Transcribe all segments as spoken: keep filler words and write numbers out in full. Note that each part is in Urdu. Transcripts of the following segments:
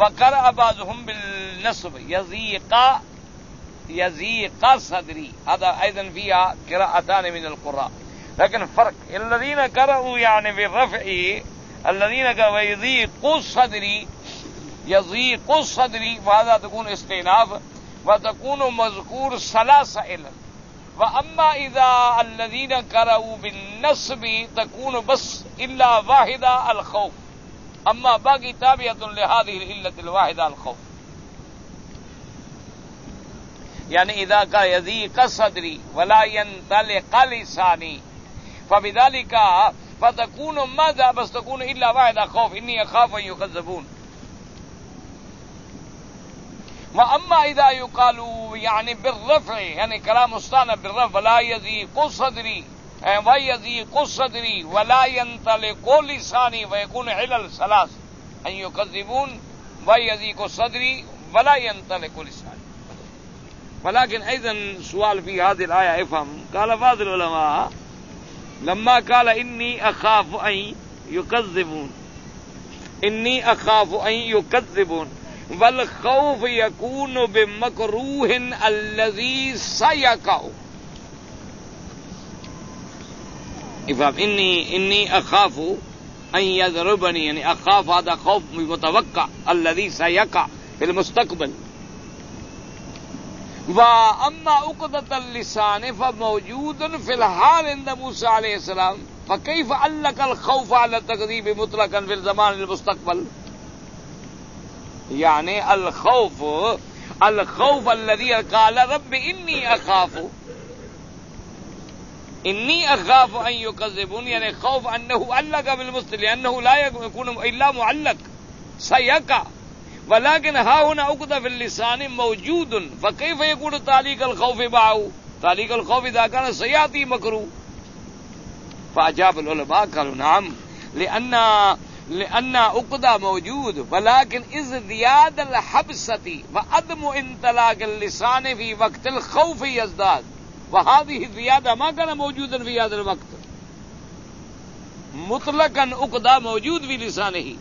وقرأ بعضهم بالنصب يضيق يضيق صدري هذا ايضا فيها قراءتان من القراء، لكن فرق الذين قرأوا يعني بالرفع الذين قرأوا يضيق صدري يضيق صدري وهذا تكون استئناف وتكون مذكور ثلاث علل. واما اذا الذين قرأوا بالنصب تكون بس الا واحده الخوف، اما باقي تابعه لهذه العله الواحده الخوف. يعني اذا قال يضيق صدري ولا ينطلق لساني فبذلك فتكون ماذا بس تكون الا واحده خوف اني اخاف ان يكذبون. واما اذا يقال يعني بالرفع يعني كلام مستانف بالرفع ولا يضيق صدري ويضيق صدري ولا ينطلق لساني ويكون علل ثلاث ان يكذبون ويضيق صدري ولا ينطلق لساني. ولكن ايضا سؤال في هذه الايه افهم. قال بعض العلماء لما قال اني اخاف ان يكذبون اني اخاف ان يكذبون والخوف يكون بمكروه الذي سيقع. افهم اني اني اخاف ان يضربني يعني اخاف هذا خوف متوقع الذي سيقع في المستقبل. واما عقدة اللسان فموجود في الحال عند موسى عليه السلام فكيف علق الخوف على التكذيب مطلقا في الزمان المستقبل؟ يعني الخوف الخوف الذي قال رب اني اخاف اني اخاف ان يكذبون يعني خوف انه علق بالمستقبل لانه لا يكون الا معلق سيقع. ولكن ها هنا عقدة في اللسان موجود فكيف يكون تعليق الخوف معه؟ تعليق الخوف اذا كان سياتي مكروه. فاجاب العلماء قالوا نعم لان لان عقدة موجود ولكن ازدياد الحبسة وعدم انطلاق اللسان في وقت الخوف يزداد وهذه الزيادة ما كان موجودا في هذا الوقت. مطلقا عقدة موجود في لسانه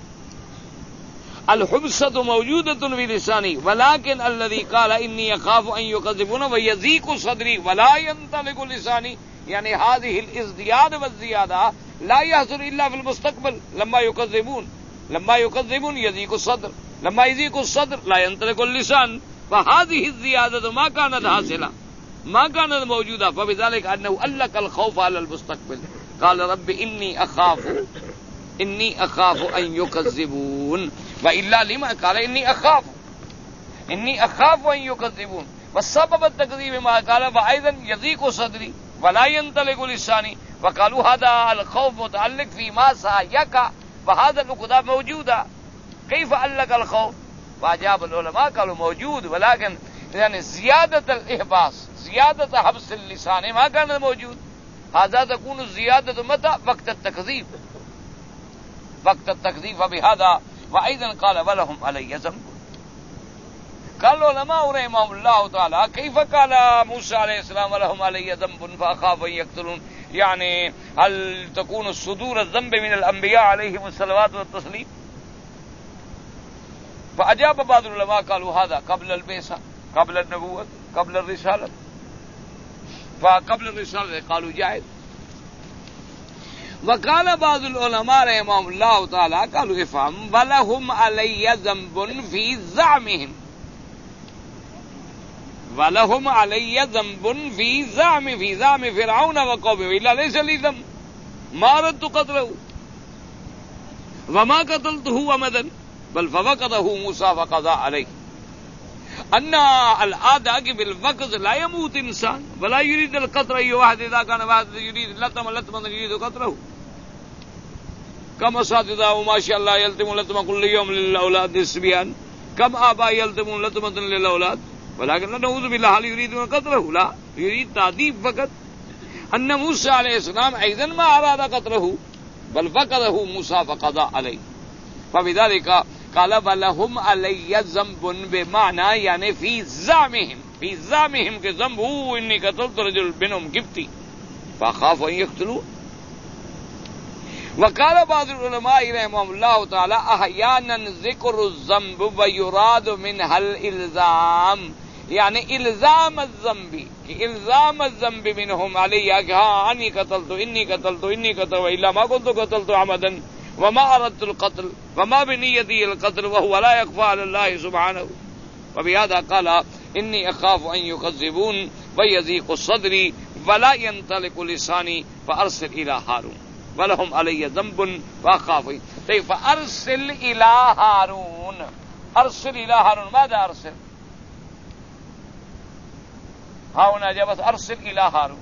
الحبسة موجودة في لساني ولكن الذي قال إني أخاف أن يكذبون ويضيق صدري ولا ينطلق لساني يعني هذه الازدياد والزيادة لا يحصل إلا في المستقبل لما يكذبون لما يكذبون يضيق الصدر لما يضيق الصدر لا ينطلق اللسان فهذه الزيادة ما كانت حاصلة ما كانت موجودة. فبذلك أنه علق الخوف على المستقبل. قال رب إني أخاف إني أخاف أن يكذبون وإلا لما قال إني أخاف إني أخاف أن يكذبون والسبب التكذيب ما قال وأيضا يضيق صدري ولا ينطلق لساني وقالوا هذا الخوف متعلق فيما سيقع وهذا العقدة موجودة كيف علق الخوف؟ فأجاب العلماء قالوا موجود ولكن يعني زيادة الإحباس زيادة حبس اللسان ما كان موجود. هذا تكون الزيادة متى؟ وقت التكذيب وقت التكذيب. فبهذا وأيضا قال ولهم علي ذنب. قال العلماء رحمهم الله تعالى كيف قال موسى عليه السلام ولهم علي ذنب فأخاف أن يقتلون يعني هل تكون صدور الذنب من الأنبياء عليهم الصلوات والتسليم؟ فأجاب بعض العلماء قالوا هذا قبل البعثة قبل النبوة قبل الرسالة فقبل الرسالة قالوا جائز. وقال بعض العلماء رحمهم الله تعالى قالوا افهم ولهم علي ذنب في زعمهم ولهم علي ذنب في زعم في زعم فرعون وقومه إلا ليس لي ذنب ما أردت قتله وما قتلته أبدا بل فوقته موسى فقضى عليه. أن العادة بالوقت لا يموت إنسان ولا يريد القتل أي واحد إذا كان واحد يريد لطم لطم يريد قتله كم أساتذة وما شاء الله يلتمون لطمة كل يوم للأولاد الصبيان كم آباء يلتمون لطمة للأولاد ولكن نعوذ بالله هل يريدون قتله؟ لا يريد تعذيب فقط. أن موسى عليه السلام أيضا ما أراد قتله بل فقده موسى فقضى عليه. فبذلك قال ولهم علي ذنب بمعنى يعني في زعمهم في زعمهم كذنب هو إني قتلت رجل منهم قبطي فأخاف أن يقتلوا. وقال بعض العلماء رحمهم الله تعالى احيانا ذکر الذنب ويراد منها الالزام، یعنی الزام الذنب کہ الزام الذنب منهم علیہ کہ ہاں انی قتلت انی قتلت انی قتلت والا ما كنت قتلت عمدا وما اردت القتل وما بنيتي القتل وهو لا يخفى على الله سبحانه. وبهذا قال انی اخاف ان يكذبون ويضيق صدري ولا ينطلق لساني فارسل الى هارون ولهم علی ذنب واخاف. طيب فارسل الى هارون، ارسل الى هارون ماذا ارسل؟ ها هنا جاء بس ارسل الى هارون.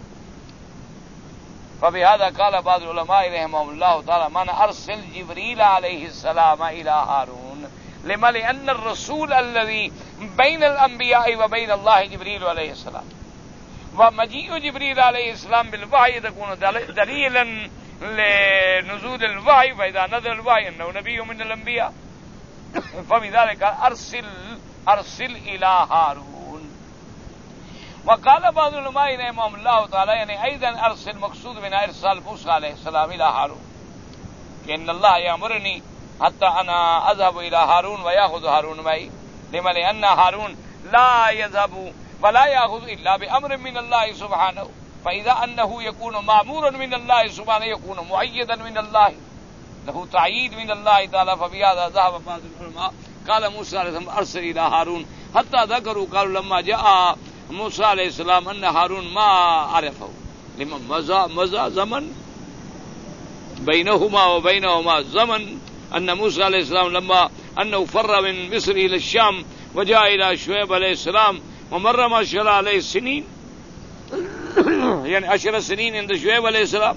فبهذا قال بعض العلماء رحمهم الله تعالى من ارسل جبريل عليه السلام الى هارون، لما لان الرسول الذي بين الانبياء وبين الله جبريل عليه السلام، ومجيء جبريل عليه السلام بالوحي تكون دليلا لنزول الوحي، فإذا نزل الوحي أنه نبي من الأنبياء. فبذلك أرسل أرسل إلى هارون. وقال بعض العلماء رحمهم الله تعالى يعني أيضا أرسل مقصود من إرسال موسى عليه السلام إلى هارون، إن الله يأمرني حتى أنا أذهب إلى هارون ويأخذ هارون معي، لما لأن هارون لا يذهب ولا يأخذ إلا بأمر من الله سبحانه، فإذا أنه يكون مأمورا من الله سبحانه يكون مؤيدا من الله، له تعييد من الله تعالى. فبهذا ذهب بعض العلماء قال موسى عليه السلام أرسل إلى هارون، حتى ذكروا قالوا لما جاء موسى عليه السلام أن هارون ما عرفه، لمن مزى مزى زمن بينهما وبينهما زمن، أن موسى عليه السلام لما أنه فر من مصر إلى الشام وجاء إلى شعيب عليه السلام ومر ما شاء الله عليه السنين، يعني عشر سنين عند شعيب عليه السلام،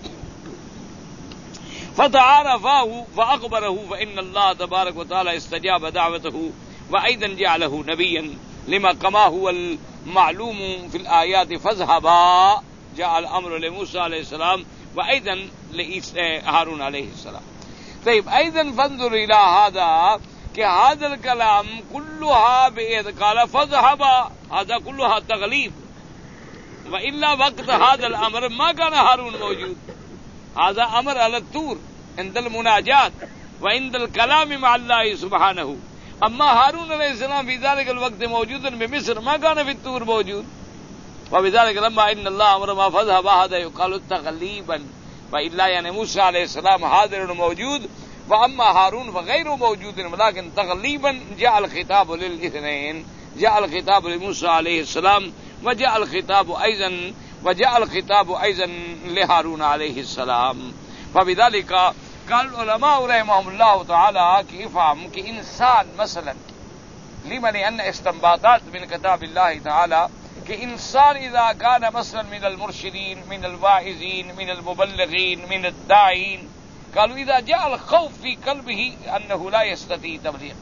فتعارفاه فأخبره فإن الله تبارك وتعالى استجاب دعوته وأيضا جعله نبيا، لما كما هو المعلوم في الآيات فاذهبا جاء الأمر لموسى عليه السلام وأيضا لهارون عليه السلام. طيب أيضا فانظر إلى هذا کہ هذا الكلام كلها بإذ قال فاذهبا، هذا كلها تغليب، وإلا وقت هذا الأمر ما كان هارون موجود، هذا أمر على الطور عند المناجات وعند الكلام مع الله سبحانه. أما هارون عليه السلام في ذلك الوقت موجودا بمصر ما كان في الطور موجود، وبذلك لما إن الله أمر ما فاذهبا هذا يقال تغليبا، وإلا يعني موسى عليه السلام حاضر موجود وأما هارون فغير موجود، ولكن تغليبا جاء الخطاب للاثنين، جاء الخطاب لموسى عليه السلام وجاء الخطاب أيضا وجاء الخطاب أيضا لهارون عليه السلام. فبذلك قال العلماء رحمهم الله تعالى کہ افهم کہ انسان مثلا لما لأن استنباطات من كتاب الله تعالى کہ انسان اذا كان مثلا من المرشدين من الواعظين من المبلغين من الداعين، قالوا اذا جاء الخوف في قلبه انه لا يستطيع تبلیغ،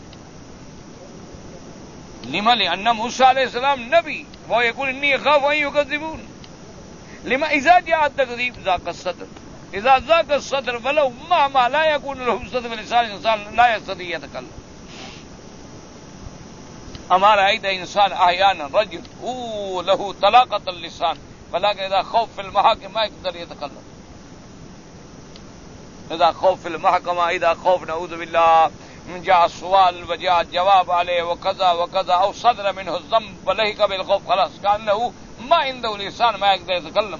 لما لأن موسى عليه السلام نبي وهو يقول إني أخاف أن يكذبون، لما إذا جاء التكذيب ذاق الصدر، إذا ذاق الصدر فلو مهما لا يكون له صدر لسان الإنسان لا يستطيع يتكلم. أما رأيت إنسان أحيانا رجل هو له طلاقة اللسان ولكن إذا خوف في المحاكم ما يقدر يتكلم، إذا خوف في المحكمة إذا خوف نعوذ بالله من جاء السؤال وجاء الجواب عليه وكذا وكذا أو صدر منه الذنب ولهك بالخوف خلاص كأنه ما عنده لسان ما يقدر يتكلم.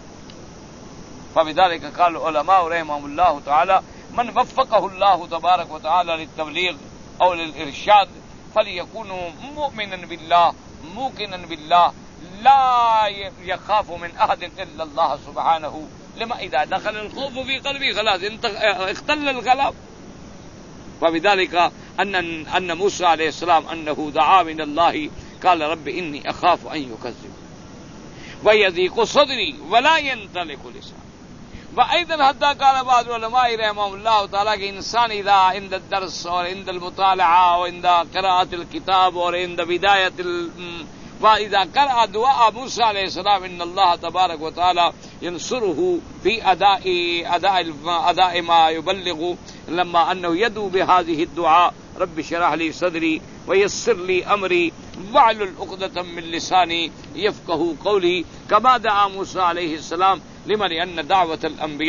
فبذلك قال العلماء رحمهم الله تعالى من وفقه الله تبارك وتعالى للتبليغ أو للإرشاد فليكون مؤمنا بالله موقنا بالله لا يخاف من أحد إلا الله سبحانه، لما إذا دخل الخوف في قلبه خلاص اختل الكلام. وبذلك أن أن موسى عليه السلام أنه دعا من الله قال رب إني أخاف أن يكذب ويضيق صدري ولا ينطلق لساني. وأيضا حتى قال بعض العلماء رحمهم الله تعالى کہ انسان اذا عند الدرس اور عند المطالعة وعند قراءة الكتاب اور عند بداية ال... وإذا قرأ دعاء موسى عليه السلام إن الله تبارك وتعالى ينصره في أداء أداء أداء ما يبلغ، لما أنه يدعو بهذه الدعاء رب اشرح لي صدري ويسر لي أمري واحلل عقدة من لساني يفقهوا قولي، كما دعا موسى عليه السلام، لما لأن دعوة الأنبياء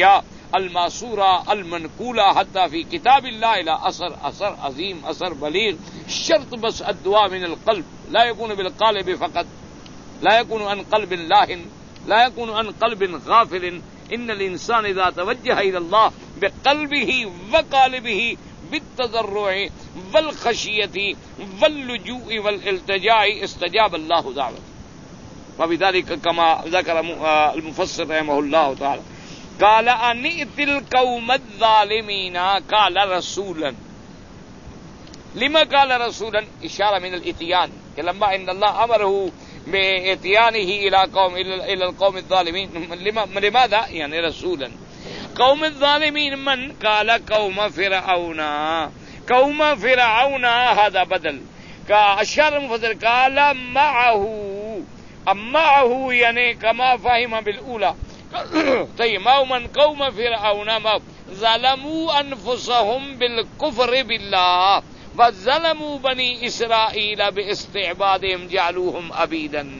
الماسورة المنقولة حتى في كتاب الله إلى أثر أثر عظيم أثر بليغ. شرط بس الدعاء من القلب، لا يكون بالقالب فقط، لا يكون عن قلب لاهن، لا يكون عن قلب غافل. إن الإنسان إذا توجه إلى الله بقلبه وقالبه بالتضرع والخشية واللجوء والالتجاء استجاب الله دعوته. وبذلك كما ذكر المفسر رحمه الله تعالى قال أن ائت القوم الظالمين قال رسولا. لما قال رسولا؟ إشارة من الإتيان، لما إن الله أمره بإتيانه إلى قوم إلى القوم الظالمين. لماذا؟ يعني رسولا. قوم الظالمين من؟ قال قوم فرعون. قوم فرعون هذا بدل. كأشار المفسر قال معه، معه يعني كما فهم بالأولى. طيب ما من قوم فرعون ما ظلموا أنفسهم بالكفر بالله وظلموا بني إسرائيل باستعبادهم جعلوهم عبيدا.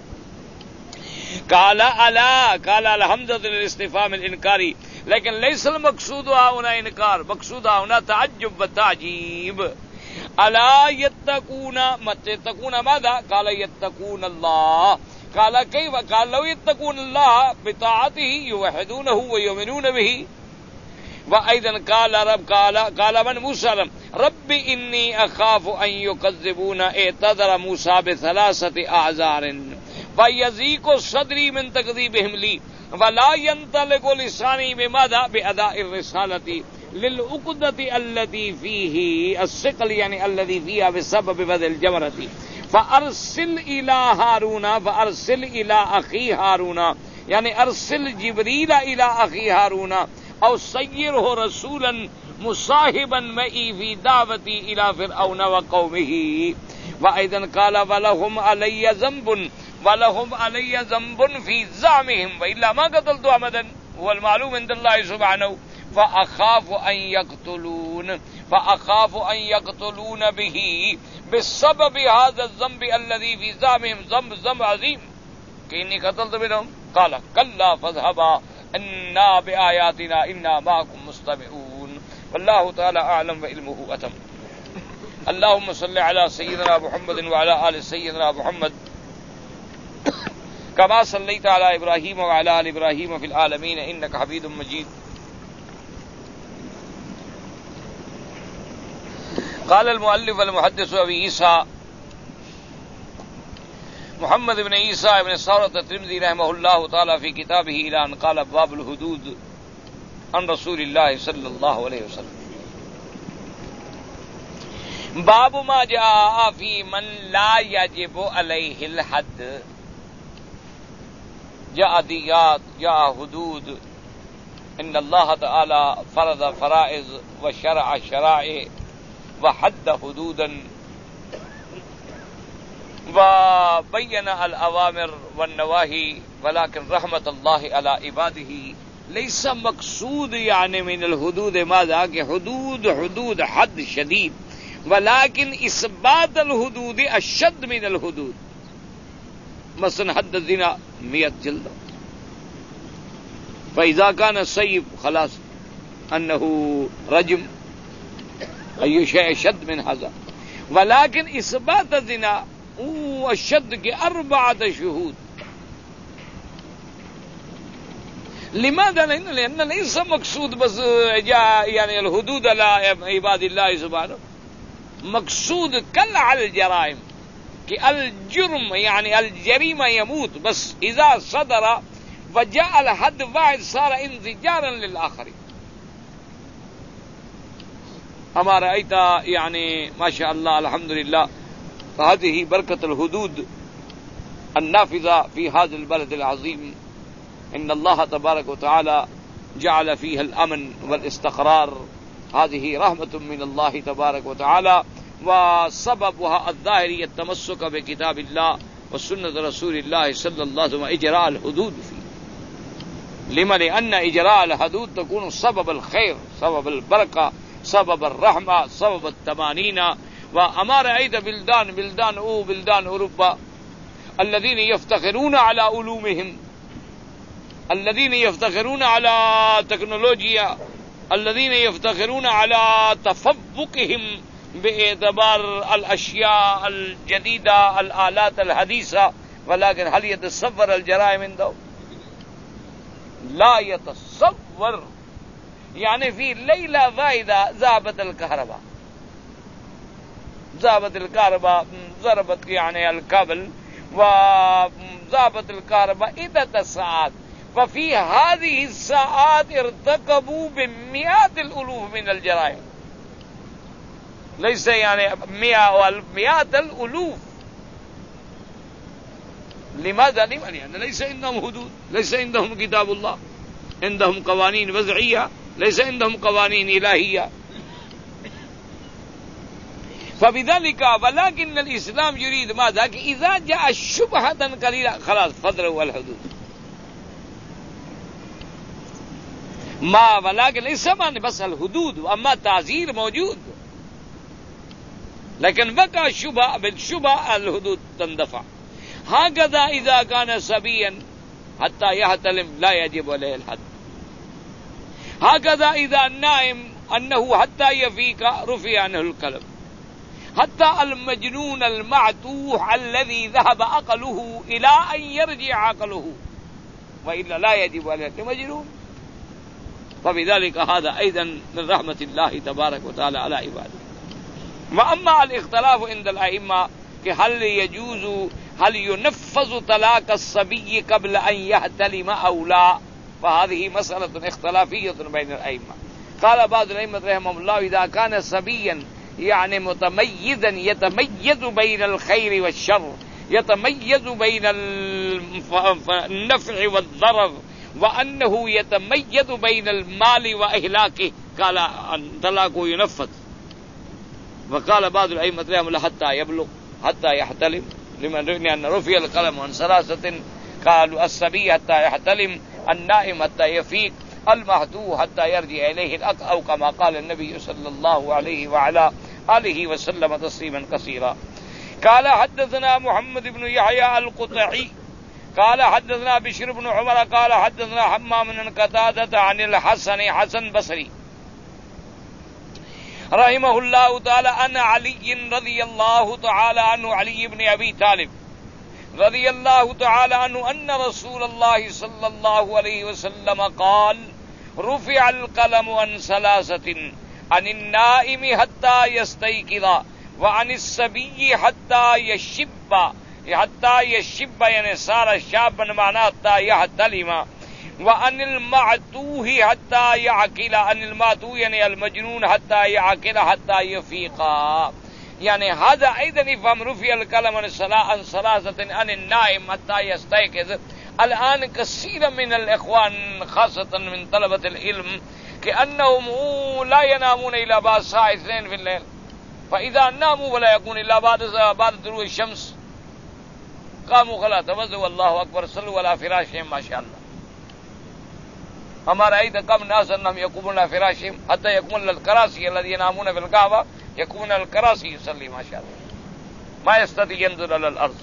قال ألا، قال الحمزة للاستفهام الإنكاري، لكن ليس المقصود هنا إنكار، مقصود هنا تعجب وتعجيب. ألا يتقون، متى يتقون ماذا؟ قال يتقون الله. قال كيف؟ قال لو يتقون الله بطاعته يوحدونه ويؤمنون به. وأيضا قال رب قال قال من موسى رب إني أخاف أن يكذبون. اعتذر موسى بثلاثة أعذار فيضيق صدري من تكذيبهم لي ولا ينطلق لساني بماذا؟ بأداء الرسالة للعقدة التي فيه الثقل، يعني الذي فيها بسبب بذل الجمرة. فأرسل إلى هارون، فأرسل إلى أخي هارون، يعني أرسل جبريل إلى أخي هارون أو سيره رسولا مصاحبا معي في دعوتي إلى فرعون وقومه. وأيضا قال ولهم علي ذنب، ولهم علي ذنب في زعمهم وإلا ما قتلت أحدا، هو المعلوم عند الله سبحانه. فأخاف أن يقتلون، فأخاف أن يقتلون به بسبب هذا الذنب الذي في زعمهم، ذنب ذنب عظيم كإني قتلت منهم. قال كلا فاذهبا إنا بآياتنا إنا معكم مستمعون. والله تعالى أعلم وعلمه أتم. اللهم صل على سيدنا محمد وعلى آل سيدنا محمد كما صليت على إبراهيم وعلى آل إبراهيم في العالمين إنك حميد مجيد. قال المؤلف المحدث أبي عيسى محمد بن عيسى بن ثورة الترمذي رحمه الله تعالى في كتابه إلى أن قال باب الحدود عن رسول الله صلى الله عليه وسلم. باب ما جاء في من لا يجب عليه الحد. جاء ديات، جاء حدود. إن الله تعالى فرض فرائض وشرع شرائع وحد حدودا وبين الأوامر والنواهي، ولكن رحمة الله على عباده ليس مقصود يعني من الحدود ماذا؟ کہ حدود حدود حد شديد، ولكن إثبات الحدود أشد من الحدود. مثلا حد الزنا مئة جلدة، فإذا كان السيب خلاص أنه رجم، أي شيء أشد من هذا. ولكن إثبات الزنا أشد كأربعة شهود. لماذا؟ لأن ليس مقصود بس يعني الحدود على عباد الله سبحانه، مقصود كل على الجرائم، کہ الجرم يعني الجريمة يموت، بس إذا صدر وجاء الحد واحد صار انزجارا للآخرين. أما رأيت يعني ما شاء الله الحمد لله، فهذه بركة الحدود النافذة في هذا البلد العظيم. إن الله تبارك وتعالى جعل فيها الأمن والاستقرار، هذه رحمة من الله تبارك وتعالى، وسببها الظاهري التمسك بكتاب الله وسنة رسول الله صلى الله عليه وسلم إجراء الحدود فيه. لما؟ لأن إجراء الحدود تكون سبب الخير، سبب البركة، سبب الرحمة، سبب التمانين. وأما رأيت بلدان بلدان أو بلدان أوروبا الذين يفتخرون على علومهم الذين يفتخرون على تكنولوجيا الذين يفتخرون على تفوقهم باعتبار الأشياء الجديدة الآلات الحديثة، ولكن هل يتصور الجرائم عنده؟ لا يتصور. يعني في ليلة واحدة ذهبت الكهرباء ذهبت الكهرباء ضربت يعني الكابل وذهبت الكهرباء عدة ساعات، وفي هذه الساعات ارتكبوا بمئات الألوف من الجرائم. ليس يعني مئة والف، مئات الألوف. لماذا؟ لماذا؟ ليس عندهم حدود، ليس عندهم كتاب الله، عندهم قوانين وضعية، ليس عندهم قوانين إلهية. فبذلك ولكن الإسلام يريد ماذا؟ إذا جاء شبهة قليلة خلاص فضروا الحدود. ما ولكن ليس معنى بس الحدود، أما تعزير موجود، لكن بقى الشبهة، بالشبهة الحدود تندفع. هكذا إذا كان صبيا حتى يحتلم لا يجب عليه الحد. هكذا إذا النائم أنه حتى يفيق رفع عنه القلم. حتى المجنون المعتوه الذي ذهب عقله إلى أن يرجع عقله، وإلا لا يجب عليه مجنون. فبذلك هذا أيضا من رحمة الله تبارك وتعالى على عباده. وأما الاختلاف عند الأئمة هل يجوز هل ينفذ طلاق الصبي قبل أن يحتلم أو لا، فهذه مسألة اختلافية بين الأئمة. قال بعض الأئمة رحمهم الله إذا كان صبيا يعني متميزا يتميز بين الخير والشر، يتميز بين النفع والضرر، وأنه يتميز بين المال وإهلاكه، قال طلاقه ينفذ. وقال بعض الأئمة رحمهم الله حتى يبلغ حتى يحتلم، لمن أن رفع القلم عن ثلاثة، قالوا الصبي حتى يحتلم، النائم حتى يفيق، المهدو حتى يرجع إليه الأقل، أو كما قال النبي صلى الله عليه وعلى آله وسلم تسليما كثيرا. قال حدثنا محمد بن يحيى القطعي قال حدثنا بشر بن عمر قال حدثنا حمام بن قتادة عن الحسن حسن بصري رحمه الله تعالى أن علي رضي الله تعالى عنه علي بن أبي طالب رضي الله تعالى عنه أن رسول الله صلى الله عليه وسلم قال رفع القلم عن ثلاثة، عن النائم حتى يستيقظ، وعن الصبي حتى يشب حتى يشب يعني صار شابا معناه حتى يحتلم، وعن المعتوه حتى يعقل، عن المعتوه يعني المجنون حتى يعقل حتى يفيق. يعني هذا أيضا يفهم رفع القلم عن ثلاثة، عن النائم حتى يستيقظ. الآن كثير من الإخوان خاصة من طلبة العلم كأنهم لا ينامون إلا بعد الساعة اثنين في الليل، فإذا ناموا ولا يكون إلا بعد بعد طلوع الشمس قاموا خلا توضؤوا والله أكبر صلوا على فراشهم ما شاء الله. ہمارا رأيت كم ناس أنهم يقومون على فراشهم حتى يكون الكراسي الذين ينامون في الكعبة يكون الكراسي يصلي ما شاء الله، ما يستطيع ينظر على الأرض.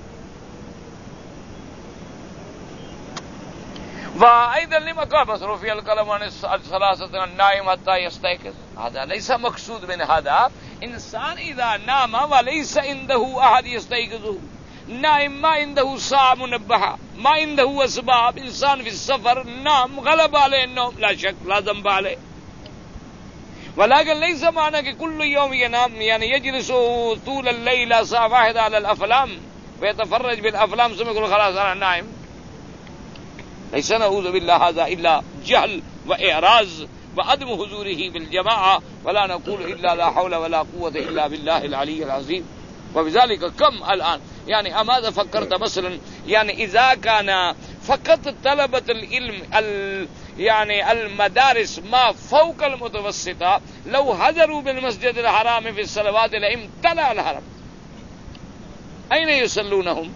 وأيضا لما قال بس رفع القلم عن الثلاثة النائم حتى يستيقظ، هذا ليس مقصود من هذا. إنسان إذا نام وليس عنده أحد يستيقظه، نائم ما عنده ساعة منبهة، ما عنده أسباب، إنسان في السفر نام غلب عليه النوم لا شك لا ذنب عليه، ولكن ليس معنى کہ كل يوم ينام يعني يجلس طول الليل ساعة واحدة على الأفلام ويتفرج بالأفلام ثم يقول خلاص أنا نائم. ليس نعوذ بالله هذا إلا جهل وإعراض وعدم حضوره بالجماعة، ولا نقول إلا لا حول ولا قوة إلا بالله العلي العظيم. وبذلك كم الآن يعني أماذا فكرت مثلا يعني إذا كان فقط طلبة العلم ال يعني المدارس ما فوق المتوسطة لو حضروا بالمسجد الحرام في الصلوات لامتلأ الحرم، أين يصلونهم؟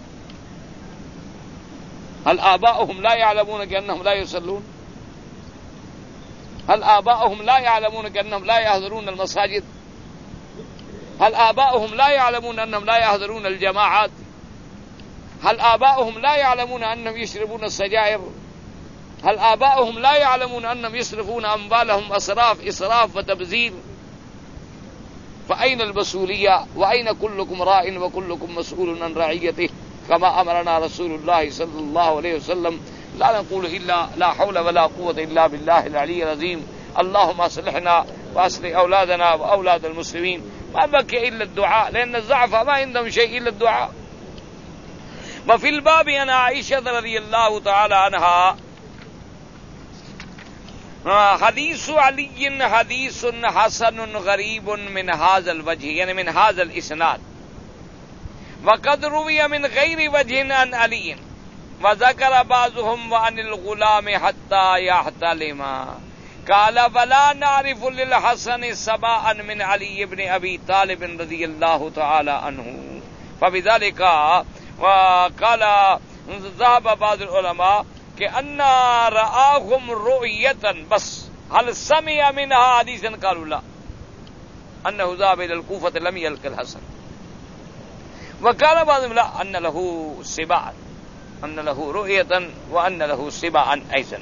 هل آباؤهم لا يعلمون كأنهم لا يصلون؟ هل آباؤهم لا يعلمون كأنهم لا يحضرون المساجد؟ هل آباؤهم لا يعلمون أنهم لا يحضرون الجماعات؟ هل آباؤهم لا يعلمون أنهم يشربون السجائر؟ هل آباؤهم لا يعلمون أنهم يصرفون أموالهم أسراف إسراف وتبذير؟ فأين المسؤولية؟ وأين كلكم راع وكلكم مسؤول عن رعيته كما أمرنا رسول الله صلى الله عليه وسلم. لا نقول إلا لا حول ولا قوة إلا بالله العلي العظيم. اللهم أصلحنا وأصلح أولادنا وأولاد المسلمين. ما بقي إلا الدعاء، لأن الضعف ما عندهم شيء إلا الدعاء. وفي الباب عن عائشة رضي الله تعالى عنها حدیث علی حدیث حسن غریب من هذا الوجه، یعنی من هذا الاسناد، وقد روی من غیر وجه عن علی وذكر بعضهم وعن الغلام حتى يحتلم قال ولا نعرف للحسن سباء من علي بن ابي طالب رضي الله تعالى عنه. فبذلك وقال ذهب بعض العلماء کہ انا رآهم رؤية بس هل سمع منها حديثا قالوا لا انه ذهب الى الكوفة لم يلق الحسن. وقال بعضهم لا ان له سباعا، ان له رؤية وان له سباعا ايضا.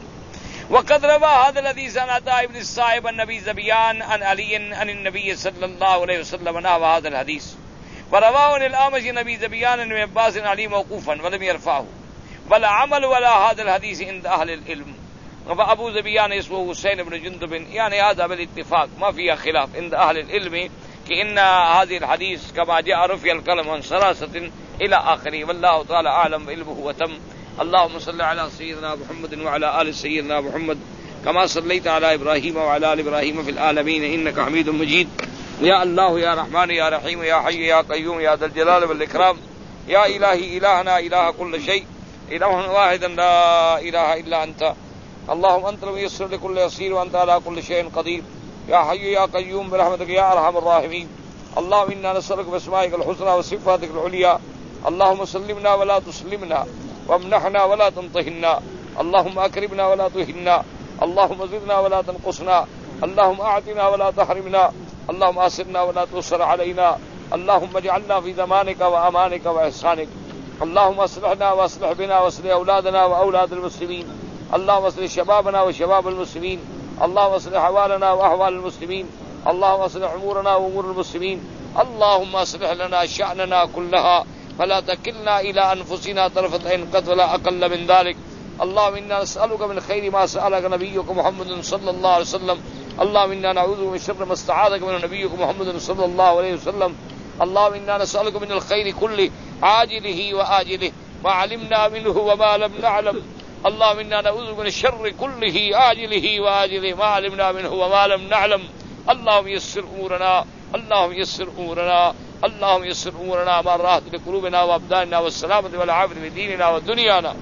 وقد روى هذا الحديث عن عطاء بن الصائب عن ابي ذبيان عن علي عن النبي صلى الله عليه وسلم نحو هذا الحديث. ورواه عن الأعمش عن ابي ذبيان عن ابن عباس عن علي موقوفا ولم يرفعه. ولا عمل ولا هذا الحديث عند اهل العلم. وابو ذبيان اسمه حسين بن جندب، يعني هذا بالاتفاق ما فيها خلاف عند اهل العلم کہ ان هذه الحديث كما جاء رفع القلم عن سراسة الى اخره. والله تعالى اعلم علمه وتم. اللهم صل على سيدنا محمد وعلى ال سيدنا محمد كما صليت على ابراهيم وعلى ال ابراهيم في العالمين انك حميد مجيد. يا الله يا رحمن يا رحيم يا حي يا قيوم يا ذا الجلال والاكرام. يا الهي الهنا اله كل شيء، إله واحد لا إله إلا أنت. اللهم أنت الميسر لكل يسير وأنت على كل شيء قدير. يا حي يا قيوم برحمتك يا أرحم الراحمين. اللهم إنا نسألك بأسمائك الحسنى وصفاتك العليا. اللهم سلمنا ولا تسلمنا، وامنحنا ولا تمتحنا. اللهم أكرمنا ولا تهنا. اللهم زدنا ولا تنقصنا. اللهم أعطنا ولا تحرمنا. اللهم آسرنا ولا تؤسر علينا. اللهم اجعلنا في زمانك وأمانك وإحسانك. اللهم اصلحنا واصلح بنا واصلح اولادنا واولاد المسلمين. اللهم اصلح شبابنا وشباب المسلمين. اللهم اصلح احوالنا واحوال المسلمين. اللهم اصلح امورنا وامور المسلمين. اللهم اصلح لنا شأننا كلها فلا تكلنا الى انفسنا طرفة عين قط ولا اقل من ذلك. اللهم انا نسألك من خير ما سألك نبيك محمد صلى الله عليه وسلم. اللهم انا نعوذ من شر ما استعاذك من نبيك محمد صلى الله عليه وسلم. اللهم انا نسألك من الخير كله عاجله وآجله ما علمنا منه وما لم نعلم. اللهم انا نعوذ من الشر كله عاجله وآجله ما علمنا منه وما لم نعلم. اللهم يسر امورنا، اللهم يسر امورنا، اللهم يسر امورنا مع الراحة لقلوبنا وابداننا والسلامة والعافية لديننا ودنيانا.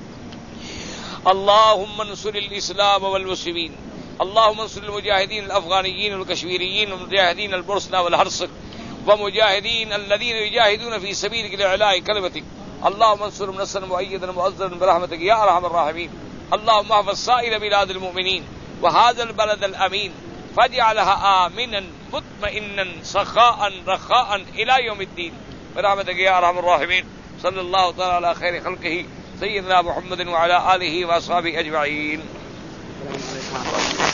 اللهم انصر الاسلام والمسلمين. اللهم انصر المجاهدين الافغانيين والكشميريين والمجاهدين البوسنة والهرسك ومجاهدين الذين يجاهدون في سبيلك لإعلاء كلمتك. اللهم انصرهم نصرا مؤيدا مؤزرا برحمتك يا ارحم الراحمين. اللهم احفظ سائر بلاد المؤمنين وهذا البلد الامين فاجعلها آمنا مطمئنا سخاء رخاء الى يوم الدين برحمتك يا ارحم الراحمين. صلى الله تعالى على خير خلقه سيدنا محمد وعلى آله وأصحابه أجمعين.